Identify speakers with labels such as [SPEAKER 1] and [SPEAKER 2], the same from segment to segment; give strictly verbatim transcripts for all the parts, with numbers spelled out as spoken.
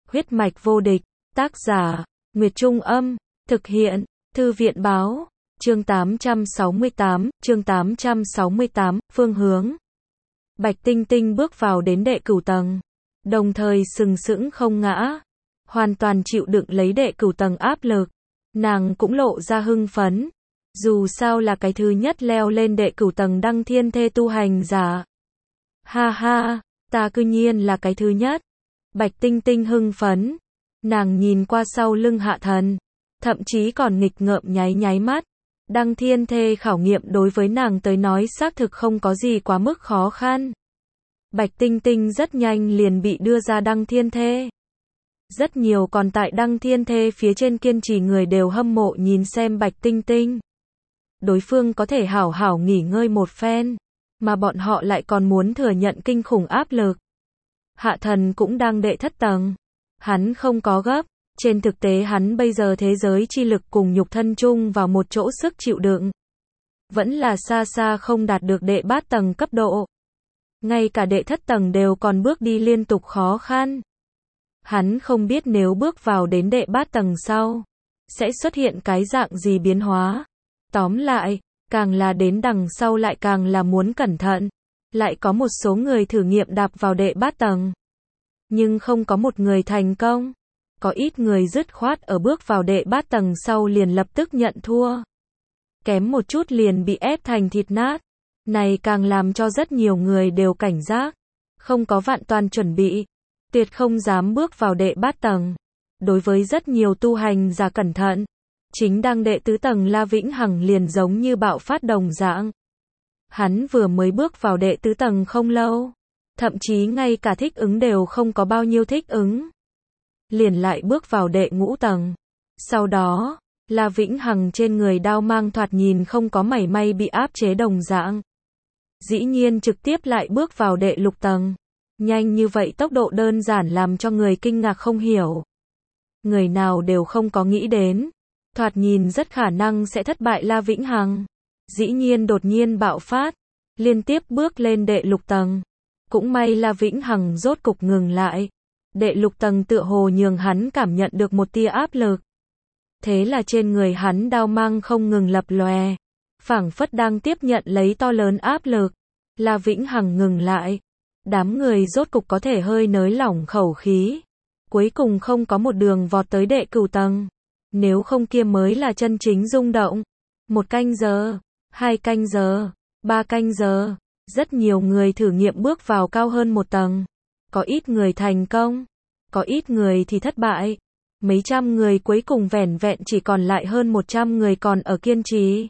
[SPEAKER 1] Huyết mạch vô địch, tác giả, Nguyệt Trung Âm, thực hiện, Thư viện Báo, chương tám trăm sáu mươi tám, chương tám trăm sáu mươi tám, phương hướng. Bạch Tinh Tinh bước vào đến đệ cửu tầng, đồng thời sừng sững không ngã, hoàn toàn chịu đựng lấy đệ cửu tầng áp lực. Nàng cũng lộ ra hưng phấn, dù sao là cái thứ nhất leo lên đệ cửu tầng đăng thiên thê tu hành giả. Ha ha, ta cư nhiên là cái thứ nhất. Bạch Tinh Tinh hưng phấn, nàng nhìn qua sau lưng Hạ Thần, thậm chí còn nghịch ngợm nháy nháy mắt. Đăng thiên thê khảo nghiệm đối với nàng tới nói xác thực không có gì quá mức khó khăn. Bạch Tinh Tinh rất nhanh liền bị đưa ra đăng thiên thê. Rất nhiều còn tại đăng thiên thê phía trên kiên trì người đều hâm mộ nhìn xem Bạch Tinh Tinh. Đối phương có thể hảo hảo nghỉ ngơi một phen, mà bọn họ lại còn muốn thừa nhận kinh khủng áp lực. Hạ Thần cũng đang đệ thất tầng. Hắn không có gấp, trên thực tế hắn bây giờ thế giới chi lực cùng nhục thân chung vào một chỗ sức chịu đựng. Vẫn là xa xa không đạt được đệ bát tầng cấp độ. Ngay cả đệ thất tầng đều còn bước đi liên tục khó khăn. Hắn không biết nếu bước vào đến đệ bát tầng sau, sẽ xuất hiện cái dạng gì biến hóa. Tóm lại, càng là đến đằng sau lại càng là muốn cẩn thận. Lại có một số người thử nghiệm đạp vào đệ bát tầng, nhưng không có một người thành công. Có ít người dứt khoát ở bước vào đệ bát tầng sau liền lập tức nhận thua. Kém một chút liền bị ép thành thịt nát. Này càng làm cho rất nhiều người đều cảnh giác. Không có vạn toàn chuẩn bị, tuyệt không dám bước vào đệ bát tầng. Đối với rất nhiều tu hành giả cẩn thận, chính đang đệ tứ tầng La Vĩnh Hằng liền giống như bạo phát đồng dạng. Hắn vừa mới bước vào đệ tứ tầng không lâu, thậm chí ngay cả thích ứng đều không có bao nhiêu thích ứng. Liền lại bước vào đệ ngũ tầng. Sau đó, La Vĩnh Hằng trên người đao mang thoạt nhìn không có mảy may bị áp chế đồng dạng. Dĩ nhiên trực tiếp lại bước vào đệ lục tầng. Nhanh như vậy tốc độ đơn giản làm cho người kinh ngạc không hiểu. Người nào đều không có nghĩ đến. Thoạt nhìn rất khả năng sẽ thất bại La Vĩnh Hằng. Dĩ nhiên đột nhiên bạo phát. Liên tiếp bước lên đệ lục tầng. Cũng may La Vĩnh Hằng rốt cục ngừng lại. Đệ lục tầng tựa hồ nhường hắn cảm nhận được một tia áp lực. Thế là trên người hắn đao mang không ngừng lập lòe. Phảng phất đang tiếp nhận lấy to lớn áp lực. La Vĩnh Hằng ngừng lại. Đám người rốt cục có thể hơi nới lỏng khẩu khí. Cuối cùng không có một đường vọt tới đệ cửu tầng. Nếu không kia mới là chân chính rung động. Một canh giờ, hai canh giờ, ba canh giờ. Rất nhiều người thử nghiệm bước vào cao hơn một tầng. Có ít người thành công, có ít người thì thất bại. Mấy trăm người cuối cùng vẻn vẹn chỉ còn lại hơn một trăm người còn ở kiên trì.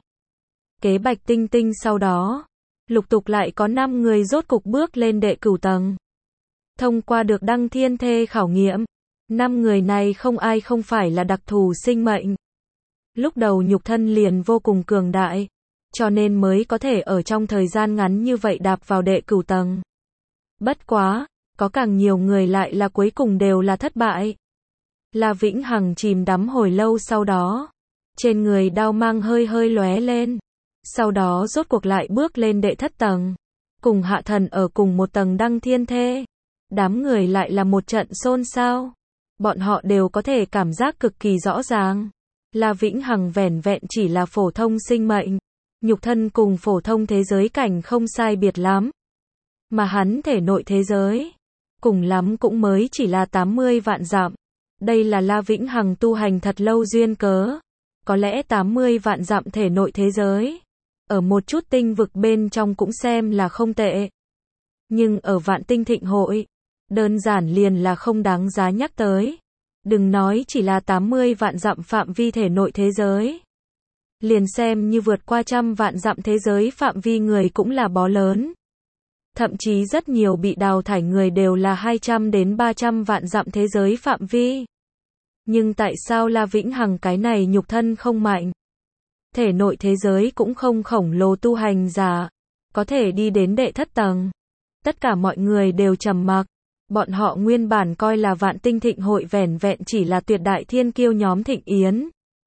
[SPEAKER 1] Kế Bạch Tinh Tinh sau đó, lục tục lại có năm người rốt cục bước lên đệ cửu tầng. Thông qua được đăng thiên thê khảo nghiệm, năm người này không ai không phải là đặc thù sinh mệnh. Lúc đầu nhục thân liền vô cùng cường đại, cho nên mới có thể ở trong thời gian ngắn như vậy đạp vào đệ cửu tầng. Bất quá, có càng nhiều người lại là cuối cùng đều là thất bại. La Vĩnh Hằng chìm đắm hồi lâu sau đó, trên người đao mang hơi hơi lóe lên. Sau đó rốt cuộc lại bước lên đệ thất tầng, cùng Hạ Thần ở cùng một tầng đăng thiên thê. Đám người lại là một trận xôn xao. Bọn họ đều có thể cảm giác cực kỳ rõ ràng. La Vĩnh Hằng vẻn vẹn chỉ là phổ thông sinh mệnh. Nhục thân cùng phổ thông thế giới cảnh không sai biệt lắm. Mà hắn thể nội thế giới, cùng lắm cũng mới chỉ là tám mươi vạn dặm. Đây là La Vĩnh Hằng tu hành thật lâu duyên cớ. Có lẽ tám mươi vạn dặm thể nội thế giới, ở một chút tinh vực bên trong cũng xem là không tệ. Nhưng ở Vạn Tinh Thịnh Hội, đơn giản liền là không đáng giá nhắc tới. Đừng nói chỉ là tám mươi vạn dặm phạm vi thể nội thế giới. Liền xem như vượt qua trăm vạn dặm thế giới phạm vi người cũng là bó lớn. Thậm chí rất nhiều bị đào thải người đều là hai trăm đến ba trăm vạn dặm thế giới phạm vi. Nhưng tại sao La Vĩnh Hằng cái này nhục thân không mạnh? Thể nội thế giới cũng không khổng lồ tu hành giả, có thể đi đến đệ thất tầng. Tất cả mọi người đều trầm mặc. Bọn họ nguyên bản coi là Vạn Tinh Thịnh Hội vẻn vẹn chỉ là tuyệt đại thiên kiêu nhóm thịnh yến.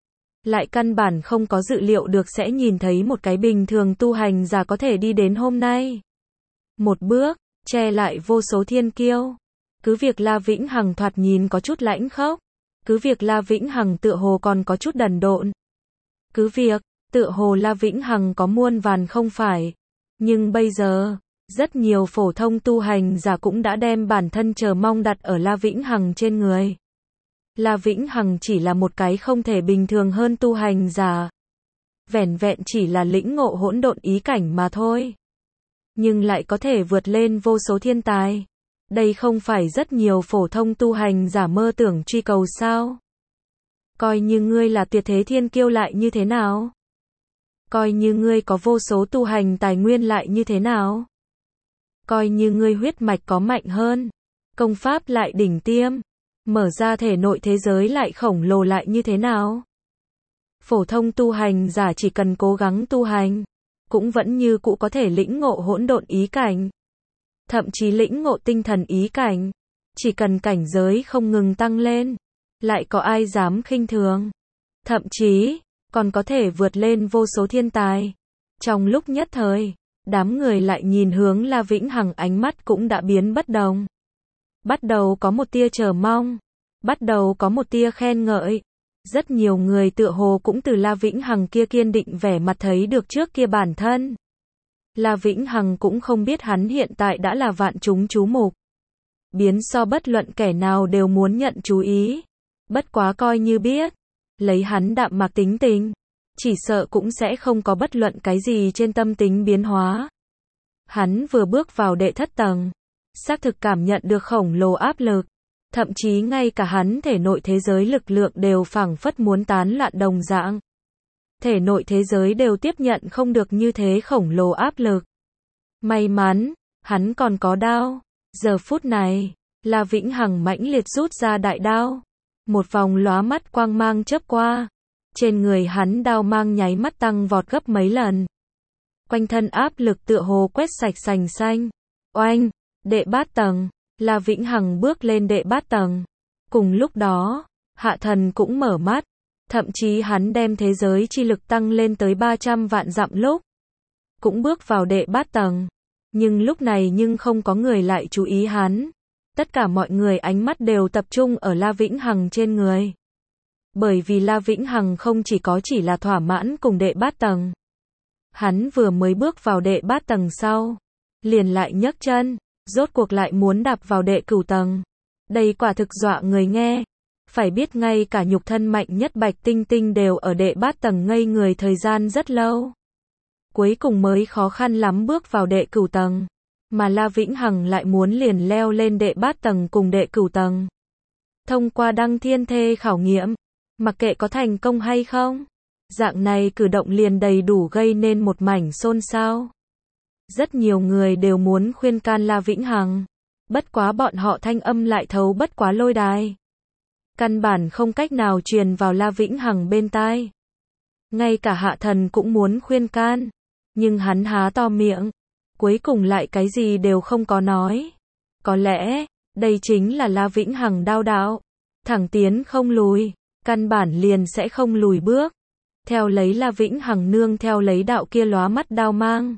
[SPEAKER 1] Lại căn bản không có dự liệu được sẽ nhìn thấy một cái bình thường tu hành giả có thể đi đến hôm nay. Một bước, che lại vô số thiên kiêu. Cứ việc La Vĩnh Hằng thoạt nhìn có chút lãnh khốc, cứ việc La Vĩnh Hằng tựa hồ còn có chút đần độn, cứ việc tựa hồ La Vĩnh Hằng có muôn vàn không phải, nhưng bây giờ, rất nhiều phổ thông tu hành giả cũng đã đem bản thân chờ mong đặt ở La Vĩnh Hằng trên người. La Vĩnh Hằng chỉ là một cái không thể bình thường hơn tu hành giả. Vẻn vẹn chỉ là lĩnh ngộ hỗn độn ý cảnh mà thôi. Nhưng lại có thể vượt lên vô số thiên tài. Đây không phải rất nhiều phổ thông tu hành giả mơ tưởng truy cầu sao? Coi như ngươi là tuyệt thế thiên kiêu lại như thế nào? Coi như ngươi có vô số tu hành tài nguyên lại như thế nào? Coi như ngươi huyết mạch có mạnh hơn, công pháp lại đỉnh tiêm, mở ra thể nội thế giới lại khổng lồ lại như thế nào? Phổ thông tu hành giả chỉ cần cố gắng tu hành, cũng vẫn như cũ có thể lĩnh ngộ hỗn độn ý cảnh. Thậm chí lĩnh ngộ tinh thần ý cảnh. Chỉ cần cảnh giới không ngừng tăng lên, lại có ai dám khinh thường. Thậm chí, còn có thể vượt lên vô số thiên tài. Trong lúc nhất thời, đám người lại nhìn hướng La Vĩnh Hằng, ánh mắt cũng đã biến bất đồng. Bắt đầu có một tia chờ mong, bắt đầu có một tia khen ngợi. Rất nhiều người tựa hồ cũng từ La Vĩnh Hằng kia kiên định vẻ mặt thấy được trước kia bản thân. La Vĩnh Hằng cũng không biết hắn hiện tại đã là vạn chúng chú mục. Biến so bất luận kẻ nào đều muốn nhận chú ý. Bất quá coi như biết, lấy hắn đạm mạc tính tình, chỉ sợ cũng sẽ không có bất luận cái gì trên tâm tính biến hóa. Hắn vừa bước vào đệ thất tầng, xác thực cảm nhận được khổng lồ áp lực. Thậm chí ngay cả hắn thể nội thế giới lực lượng đều phảng phất muốn tán loạn đồng dạng. Thể nội thế giới đều tiếp nhận không được như thế khổng lồ áp lực. May mắn, hắn còn có đao. Giờ phút này, La Vĩnh Hằng mãnh liệt rút ra đại đao. Một vòng lóa mắt quang mang chớp qua. Trên người hắn đao mang nháy mắt tăng vọt gấp mấy lần. Quanh thân áp lực tựa hồ quét sạch sành xanh. Oanh, đệ bát tầng. La Vĩnh Hằng bước lên đệ bát tầng. Cùng lúc đó, Hạ Thần cũng mở mắt. Thậm chí hắn đem thế giới chi lực tăng lên tới ba trăm vạn dặm lúc. Cũng bước vào đệ bát tầng. Nhưng lúc này nhưng không có người lại chú ý hắn. Tất cả mọi người ánh mắt đều tập trung ở La Vĩnh Hằng trên người. Bởi vì La Vĩnh Hằng không chỉ có chỉ là thỏa mãn cùng đệ bát tầng. Hắn vừa mới bước vào đệ bát tầng sau. Liền lại nhấc chân. Rốt cuộc lại muốn đạp vào đệ cửu tầng. Đây quả thực dọa người nghe. Phải biết ngay cả nhục thân mạnh nhất Bạch Tinh Tinh đều ở đệ bát tầng ngây người thời gian rất lâu. Cuối cùng mới khó khăn lắm bước vào đệ cửu tầng. Mà La Vĩnh Hằng lại muốn liền leo lên đệ bát tầng cùng đệ cửu tầng. Thông qua đăng thiên thê khảo nghiệm. Mặc kệ có thành công hay không. Dạng này cử động liền đầy đủ gây nên một mảnh xôn xao. Rất nhiều người đều muốn khuyên can La Vĩnh Hằng. Bất quá bọn họ thanh âm lại thấu bất quá lôi đài. Căn bản không cách nào truyền vào La Vĩnh Hằng bên tai. Ngay cả Hạ Thần cũng muốn khuyên can. Nhưng hắn há to miệng. Cuối cùng lại cái gì đều không có nói. Có lẽ, đây chính là La Vĩnh Hằng đao đạo. Thẳng tiến không lùi. Căn bản liền sẽ không lùi bước. Theo lấy La Vĩnh Hằng nương theo lấy đạo kia lóa mắt đao mang.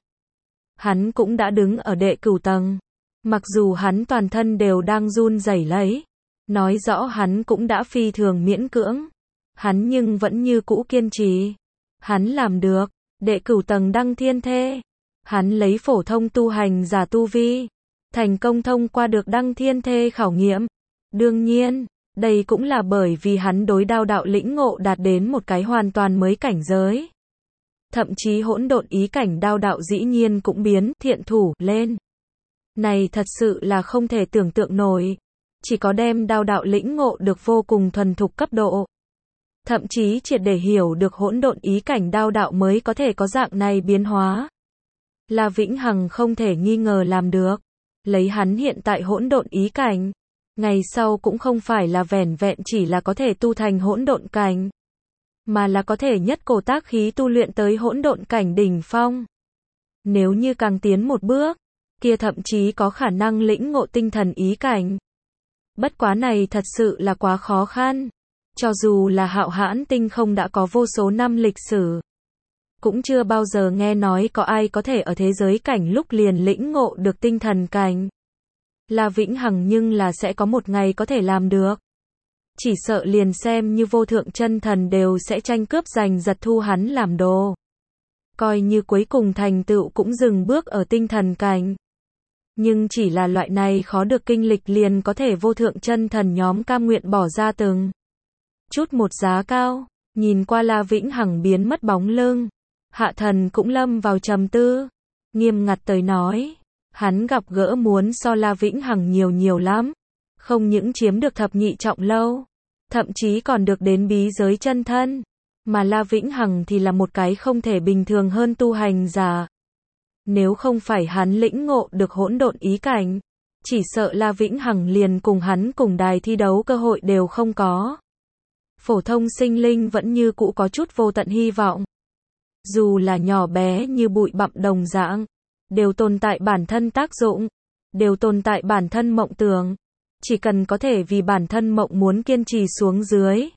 [SPEAKER 1] Hắn cũng đã đứng ở đệ cửu tầng. Mặc dù hắn toàn thân đều đang run rẩy lấy. Nói rõ hắn cũng đã phi thường miễn cưỡng. Hắn nhưng vẫn như cũ kiên trì. Hắn làm được. Đệ cửu tầng đăng thiên thê. Hắn lấy phổ thông tu hành giả tu vi. Thành công thông qua được đăng thiên thê khảo nghiệm. Đương nhiên, đây cũng là bởi vì hắn đối đao đạo lĩnh ngộ đạt đến một cái hoàn toàn mới cảnh giới. Thậm chí hỗn độn ý cảnh đao đạo dĩ nhiên cũng biến thiện thủ lên. Này thật sự là không thể tưởng tượng nổi. Chỉ có đem đao đạo lĩnh ngộ được vô cùng thuần thục cấp độ. Thậm chí triệt để hiểu được hỗn độn ý cảnh đao đạo mới có thể có dạng này biến hóa. La Vĩnh Hằng không thể nghi ngờ làm được. Lấy hắn hiện tại hỗn độn ý cảnh. Ngày sau cũng không phải là vẻn vẹn chỉ là có thể tu thành hỗn độn cảnh. Mà là có thể nhất cổ tác khí tu luyện tới hỗn độn cảnh đỉnh phong. Nếu như càng tiến một bước, kia thậm chí có khả năng lĩnh ngộ tinh thần ý cảnh. Bất quá này thật sự là quá khó khăn. Cho dù là Hạo Hãn Tinh không đã có vô số năm lịch sử. Cũng chưa bao giờ nghe nói có ai có thể ở thế giới cảnh lúc liền lĩnh ngộ được tinh thần cảnh. La Vĩnh Hằng nhưng là sẽ có một ngày có thể làm được. Chỉ sợ liền xem như vô thượng chân thần đều sẽ tranh cướp giành giật thu hắn làm đồ. Coi như cuối cùng thành tựu cũng dừng bước ở tinh thần cảnh. Nhưng chỉ là loại này khó được kinh lịch liền có thể vô thượng chân thần nhóm cam nguyện bỏ ra từng chút một giá cao. Nhìn qua La Vĩnh Hằng biến mất bóng lưng, Hạ Thần cũng lâm vào trầm tư. Nghiêm ngặt tới nói, hắn gặp gỡ muốn so La Vĩnh Hằng nhiều nhiều lắm. Không những chiếm được thập nhị trọng lâu, thậm chí còn được đến bí giới chân thân. Mà La Vĩnh Hằng thì là một cái không thể bình thường hơn tu hành giả. Nếu không phải hắn lĩnh ngộ được hỗn độn ý cảnh, chỉ sợ La Vĩnh Hằng liền cùng hắn cùng đài thi đấu cơ hội đều không có. Phổ thông sinh linh vẫn như cũ có chút vô tận hy vọng. Dù là nhỏ bé như bụi bặm đồng dạng, đều tồn tại bản thân tác dụng, đều tồn tại bản thân mộng tưởng. Chỉ cần có thể vì bản thân mộng muốn kiên trì xuống dưới,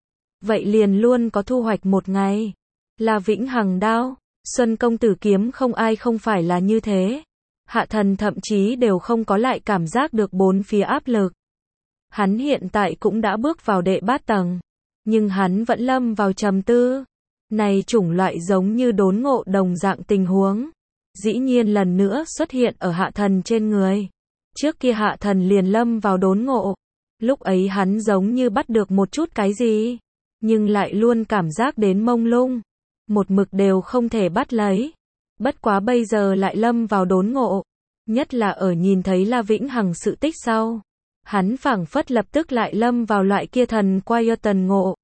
[SPEAKER 1] vậy liền luôn có thu hoạch một ngày. La Vĩnh Hằng đao, Xuân công tử kiếm không ai không phải là như thế. Hạ Thần thậm chí đều không có lại cảm giác được bốn phía áp lực. Hắn hiện tại cũng đã bước vào đệ bát tầng, nhưng hắn vẫn lâm vào trầm tư. Này chủng loại giống như đốn ngộ đồng dạng tình huống, dĩ nhiên lần nữa xuất hiện ở Hạ Thần trên người. Trước kia Hạ Thần liền lâm vào đốn ngộ, lúc ấy hắn giống như bắt được một chút cái gì, nhưng lại luôn cảm giác đến mông lung, một mực đều không thể bắt lấy. Bất quá bây giờ lại lâm vào đốn ngộ, nhất là ở nhìn thấy La Vĩnh Hằng sự tích sau, hắn phảng phất lập tức lại lâm vào loại kia thần quay tần ngộ.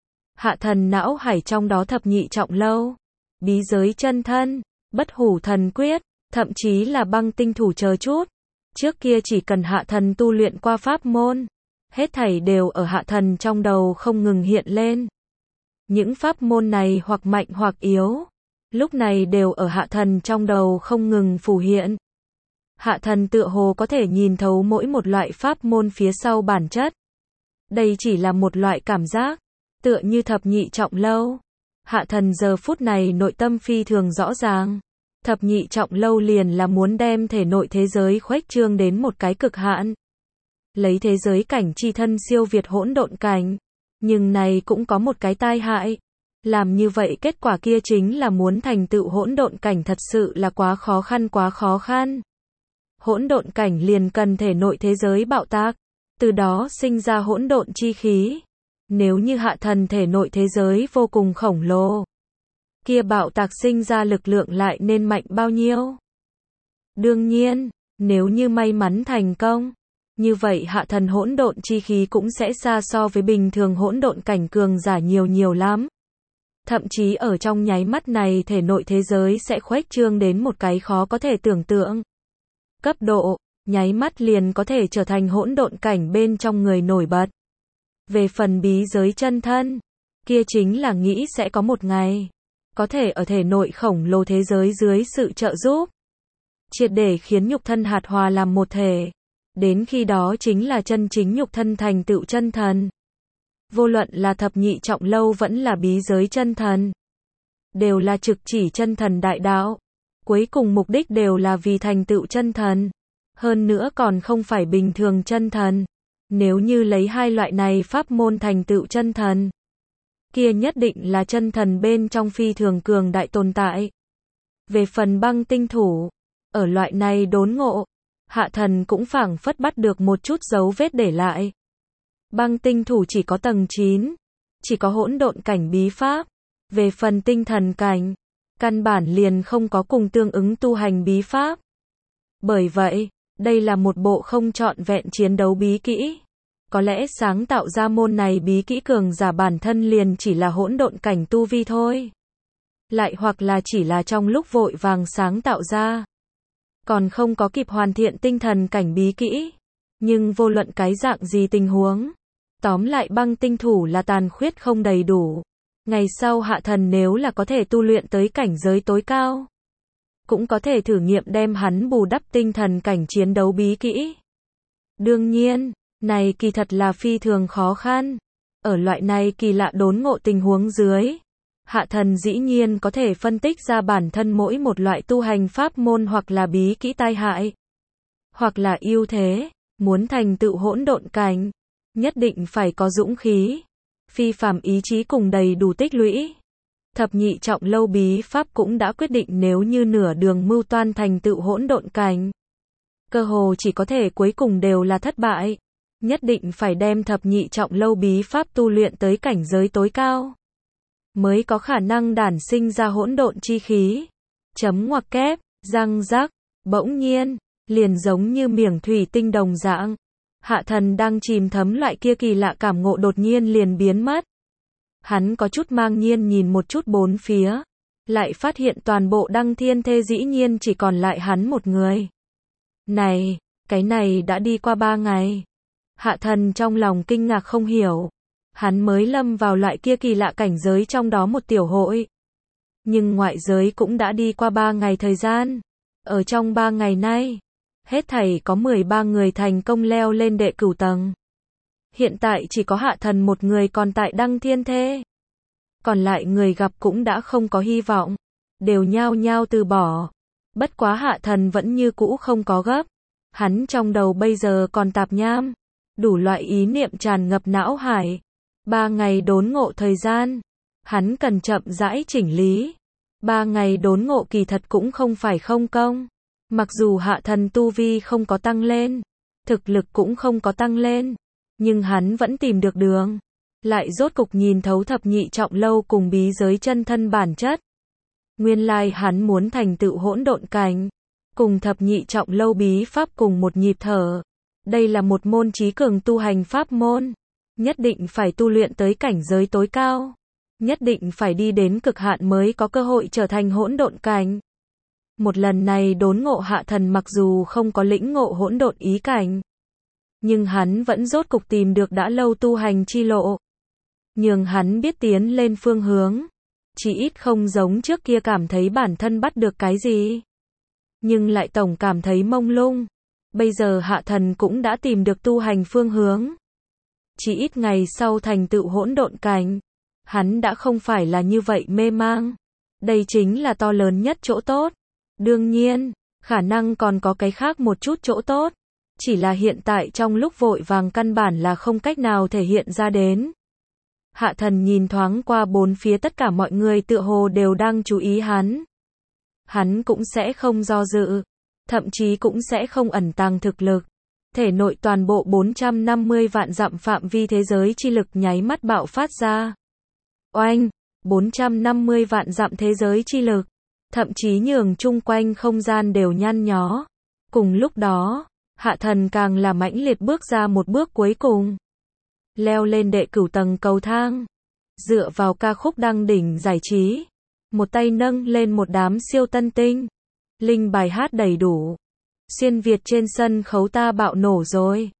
[SPEAKER 1] Hạ Thần não hải trong đó thập nhị trọng lâu, bí giới chân thân, bất hủ thần quyết, thậm chí là băng tinh thủ chờ chút. Trước kia chỉ cần Hạ Thần tu luyện qua pháp môn, hết thảy đều ở Hạ Thần trong đầu không ngừng hiện lên. Những pháp môn này hoặc mạnh hoặc yếu, lúc này đều ở Hạ Thần trong đầu không ngừng phù hiện. Hạ Thần tựa hồ có thể nhìn thấu mỗi một loại pháp môn phía sau bản chất. Đây chỉ là một loại cảm giác, tựa như thập nhị trọng lâu. Hạ Thần giờ phút này nội tâm phi thường rõ ràng. Thập nhị trọng lâu liền là muốn đem thể nội thế giới khuếch trương đến một cái cực hạn. Lấy thế giới cảnh chi thân siêu việt hỗn độn cảnh. Nhưng này cũng có một cái tai hại. Làm như vậy kết quả kia chính là muốn thành tựu hỗn độn cảnh thật sự là quá khó khăn quá khó khăn. Hỗn độn cảnh liền cần thể nội thế giới bạo tạc, từ đó sinh ra hỗn độn chi khí. Nếu như Hạ Thần thể nội thế giới vô cùng khổng lồ, kia bạo tạc sinh ra lực lượng lại nên mạnh bao nhiêu? Đương nhiên, nếu như may mắn thành công, như vậy Hạ Thần hỗn độn chi khí cũng sẽ xa so với bình thường hỗn độn cảnh cường giả nhiều nhiều lắm. Thậm chí ở trong nháy mắt này thể nội thế giới sẽ khuếch trương đến một cái khó có thể tưởng tượng cấp độ, nháy mắt liền có thể trở thành hỗn độn cảnh bên trong người nổi bật. Về phần bí giới chân thân, kia chính là nghĩ sẽ có một ngày, có thể ở thể nội khổng lồ thế giới dưới sự trợ giúp, triệt để khiến nhục thân hạt hòa làm một thể. Đến khi đó chính là chân chính nhục thân thành tựu chân thần. Vô luận là thập nhị trọng lâu vẫn là bí giới chân thần, đều là trực chỉ chân thần đại đạo. Cuối cùng mục đích đều là vì thành tựu chân thần. Hơn nữa còn không phải bình thường chân thần. Nếu như lấy hai loại này pháp môn thành tựu chân thần, kia nhất định là chân thần bên trong phi thường cường đại tồn tại. Về phần băng tinh thủ, ở loại này đốn ngộ, Hạ Thần cũng phảng phất bắt được một chút dấu vết để lại. Băng tinh thủ chỉ có tầng chín, chỉ có hỗn độn cảnh bí pháp. Về phần tinh thần cảnh, căn bản liền không có cùng tương ứng tu hành bí pháp. Bởi vậy, đây là một bộ không trọn vẹn chiến đấu bí kỹ. Có lẽ sáng tạo ra môn này bí kỹ cường giả bản thân liền chỉ là hỗn độn cảnh tu vi thôi. Lại hoặc là chỉ là trong lúc vội vàng sáng tạo ra, còn không có kịp hoàn thiện tinh thần cảnh bí kỹ. Nhưng vô luận cái dạng gì tình huống, tóm lại băng tinh thủ là tàn khuyết không đầy đủ. Ngày sau Hạ Thần nếu là có thể tu luyện tới cảnh giới tối cao, cũng có thể thử nghiệm đem hắn bù đắp tinh thần cảnh chiến đấu bí kỹ. Đương nhiên, này kỳ thật là phi thường khó khăn. Ở loại này kỳ lạ đốn ngộ tình huống dưới, Hạ Thần dĩ nhiên có thể phân tích ra bản thân mỗi một loại tu hành pháp môn hoặc là bí kỹ tai hại. hoặc là ưu thế, muốn thành tựu hỗn độn cảnh, nhất định phải có dũng khí, phi phàm ý chí cùng đầy đủ tích lũy. Thập nhị trọng lâu bí pháp cũng đã quyết định nếu như nửa đường mưu toan thành tựu hỗn độn cảnh, cơ hồ chỉ có thể cuối cùng đều là thất bại. Nhất định phải đem thập nhị trọng lâu bí pháp tu luyện tới cảnh giới tối cao, mới có khả năng đản sinh ra hỗn độn chi khí. Chấm ngoặc kép, răng rắc, bỗng nhiên, liền giống như miểng thủy tinh đồng dạng. Hạ Thần đang chìm thấm loại kia kỳ lạ cảm ngộ đột nhiên liền biến mất. Hắn có chút mang nhiên nhìn một chút bốn phía, lại phát hiện toàn bộ Đăng Thiên Thê dĩ nhiên chỉ còn lại hắn một người. Này, cái này đã đi qua ba ngày. Hạ Thần trong lòng kinh ngạc không hiểu. Hắn mới lâm vào loại kia kỳ lạ cảnh giới trong đó một tiểu hội. Nhưng ngoại giới cũng đã đi qua ba ngày thời gian. Ở trong ba ngày nay, hết thảy có mười ba người thành công leo lên đệ cửu tầng. Hiện tại chỉ có Hạ Thần một người còn tại Đăng Thiên Thê. Còn lại người gặp cũng đã không có hy vọng, đều nhao nhao từ bỏ. Bất quá Hạ Thần vẫn như cũ không có gấp. Hắn trong đầu bây giờ còn tạp nham, đủ loại ý niệm tràn ngập não hải. Ba ngày đốn ngộ thời gian, hắn cần chậm rãi chỉnh lý. Ba ngày đốn ngộ kỳ thật cũng không phải không công. Mặc dù Hạ Thần tu vi không có tăng lên, thực lực cũng không có tăng lên, nhưng hắn vẫn tìm được đường, lại rốt cục nhìn thấu thập nhị trọng lâu cùng bí giới chân thân bản chất. Nguyên lai hắn muốn thành tựu hỗn độn cảnh, cùng thập nhị trọng lâu bí pháp cùng một nhịp thở. Đây là một môn trí cường tu hành pháp môn, nhất định phải tu luyện tới cảnh giới tối cao, nhất định phải đi đến cực hạn mới có cơ hội trở thành hỗn độn cảnh. Một lần này đốn ngộ Hạ Thần mặc dù không có lĩnh ngộ hỗn độn ý cảnh, nhưng hắn vẫn rốt cục tìm được đã lâu tu hành chi lộ, nhường hắn biết tiến lên phương hướng, chỉ ít không giống trước kia cảm thấy bản thân bắt được cái gì, nhưng lại tổng cảm thấy mông lung. Bây giờ Hạ Thần cũng đã tìm được tu hành phương hướng, chỉ ít ngày sau thành tựu hỗn độn cảnh, hắn đã không phải là như vậy mê mang. Đây chính là to lớn nhất chỗ tốt. Đương nhiên, khả năng còn có cái khác một chút chỗ tốt, chỉ là hiện tại trong lúc vội vàng căn bản là không cách nào thể hiện ra đến. Hạ Thần nhìn thoáng qua bốn phía, tất cả mọi người tựa hồ đều đang chú ý hắn. Hắn cũng sẽ không do dự, thậm chí cũng sẽ không ẩn tàng thực lực. Thể nội toàn bộ bốn trăm năm mươi vạn dặm phạm vi thế giới chi lực nháy mắt bạo phát ra. Oanh, bốn trăm năm mươi vạn dặm thế giới chi lực, thậm chí nhường chung quanh không gian đều nhăn nhó. Cùng lúc đó, Hạ Thần càng là mãnh liệt bước ra một bước cuối cùng, leo lên đệ cửu tầng cầu thang, dựa vào ca khúc Đăng Đỉnh giải trí, một tay nâng lên một đám siêu tân tinh, linh bài hát đầy đủ. Xuyên Việt trên sân khấu ta bạo nổ rồi.